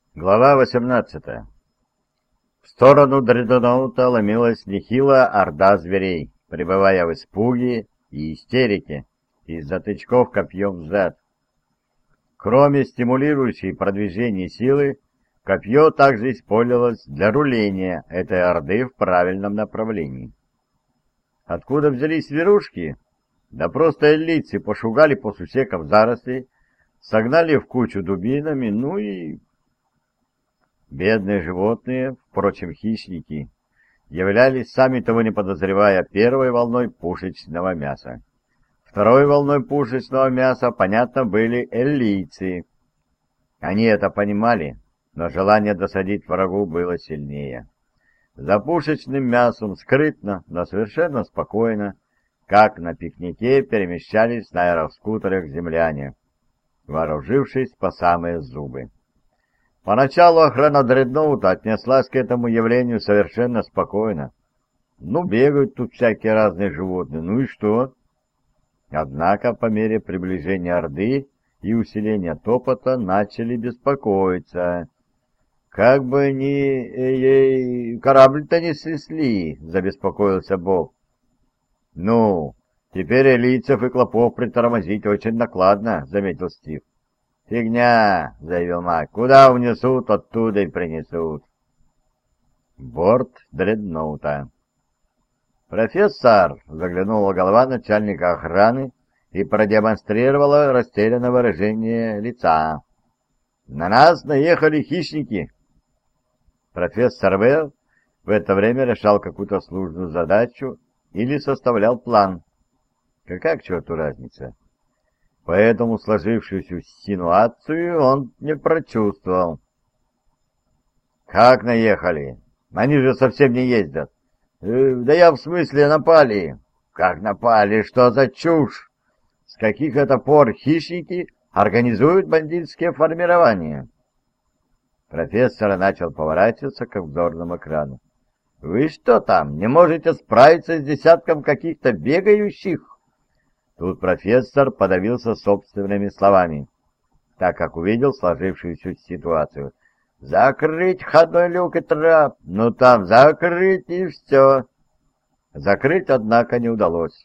Глава 18. В сторону Дредноута ломилась нехилая орда зверей, пребывая в испуге и истерике из-за тычков копьем в зад. Кроме стимулирующей продвижение силы, копье также использовалось для руления этой орды в правильном направлении. Откуда взялись зверушки? Да просто эллицы пошугали по сусекам зарослей, согнали в кучу дубинами, ну и... Бедные животные, впрочем, хищники, являлись, сами того не подозревая, первой волной пушечного мяса. Второй волной пушечного мяса, понятно, были эллийцы. Они это понимали, но желание досадить врагу было сильнее. За пушечным мясом скрытно, но совершенно спокойно, как на пикнике, перемещались на аэроскутерах земляне, вооружившись по самые зубы. Поначалу охрана Дредноута отнеслась к этому явлению совершенно спокойно. Ну, бегают тут всякие разные животные, ну и что? Однако по мере приближения Орды и усиления топота начали беспокоиться. Как бы они корабль-то не снесли, забеспокоился Боб. Ну, теперь элийцев и клопов притормозить очень накладно, заметил Стив. «Фигня!» — заявил Мак. «Куда унесут, оттуда и принесут». Борт Дредноута. «Профессор!» — заглянула голова начальника охраны и продемонстрировала растерянное выражение лица. «На нас наехали хищники!» Профессор Вэлл в это время решал какую-то сложную задачу или составлял план. Какая к черту разница? Поэтому сложившуюся ситуацию он не прочувствовал. «Как наехали? Они же совсем не ездят». «Да я в смысле напали». «Как напали? Что за чушь? С каких это пор хищники организуют бандитские формирования?» Профессор начал поворачиваться к обзорному экрану. «Вы что там, не можете справиться с десятком каких-то бегающих?» Тут профессор подавился собственными словами, так как увидел сложившуюся ситуацию. «Закрыть входной люк и трап! Ну там закрыть и все!» Закрыть, однако, не удалось.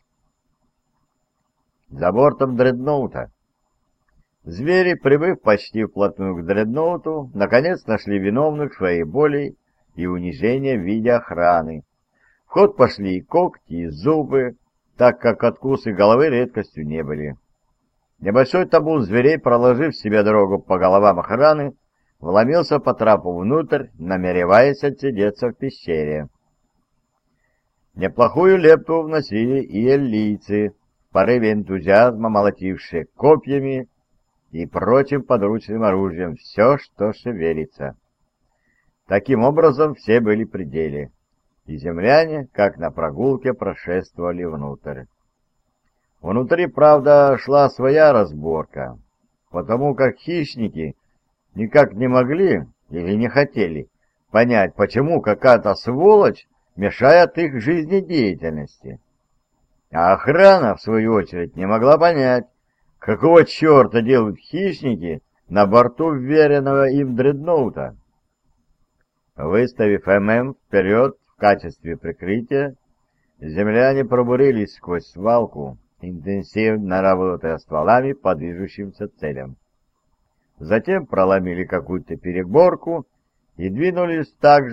За бортом Дредноута. Звери, прибыв почти вплотную к Дредноуту, наконец нашли виновных своей боли и унижения в виде охраны. В ход пошли и когти, и зубы, так как откусы головы редкостью не были. Небольшой табун зверей, проложив себе дорогу по головам охраны, вломился по трапу внутрь, намереваясь отсидеться в пещере. Неплохую лепту вносили и эллийцы, в порыве энтузиазма молотившие копьями и прочим подручным оружием все, что шевелится. Таким образом, все были при деле. И земляне, как на прогулке, прошествовали внутрь. Внутри, правда, шла своя разборка, потому как хищники никак не могли или не хотели понять, почему какая-то сволочь мешает их жизнедеятельности. А охрана, в свою очередь, не могла понять, какого черта делают хищники на борту вверенного им Дредноута. Выставив ММ вперед, в качестве прикрытия, земляне пробурились сквозь свалку, интенсивно работая стволами по движущимся целям. Затем проломили какую-то переборку и двинулись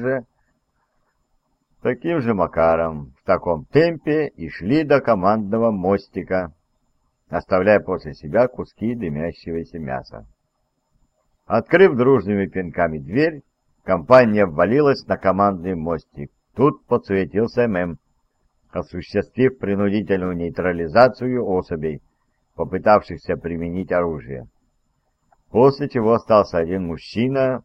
таким же макаром, в таком темпе и шли до командного мостика, оставляя после себя куски дымящегося мяса. Открыв дружными пинками дверь, компания ввалилась на командный мостик. Тут подсуетился ММ, осуществив принудительную нейтрализацию особей, попытавшихся применить оружие. После чего остался один мужчина,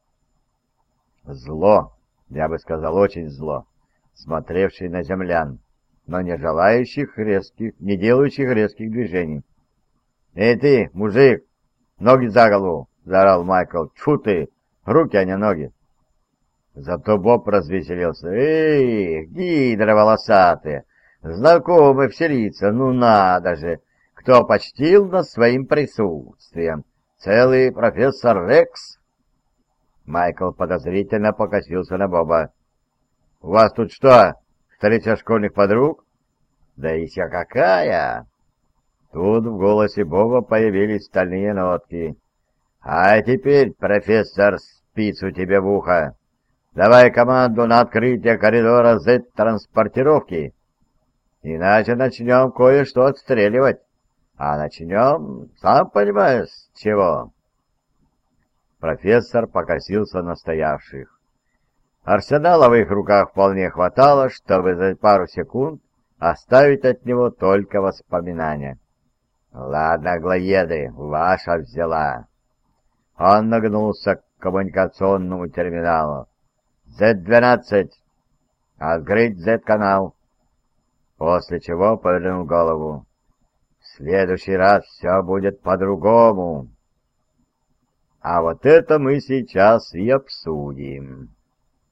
зло, я бы сказал, очень зло, смотревший на землян, но не делающих резких движений. «Эй ты, мужик, ноги за голову!» — заорал Майкл. «Тьфу ты, руки, а не ноги!» Зато Боб развеселился. «Эй, гидра волосатые, знакомые все лица, ну надо же! Кто почтил нас своим присутствием? Целый профессор Рекс?» Майкл подозрительно покосился на Боба. «У вас тут что, встреча школьных подруг?» «Да еще какая!» Тут в голосе Боба появились стальные нотки. «А теперь, профессор, спицу тебе в ухо. Давай команду на открытие коридора Z-транспортировки. Иначе начнем кое-что отстреливать. А начнем, сам понимаешь, с чего?» Профессор покосился на стоявших. Арсенала в их руках вполне хватало, чтобы за пару секунд оставить от него только воспоминания. «Ладно, аглоеды, ваша взяла». Он нагнулся к коммуникационному терминалу. «Z-12. Открыть Z-канал». После чего повернул голову. «В следующий раз все будет по-другому. А вот это мы сейчас и обсудим».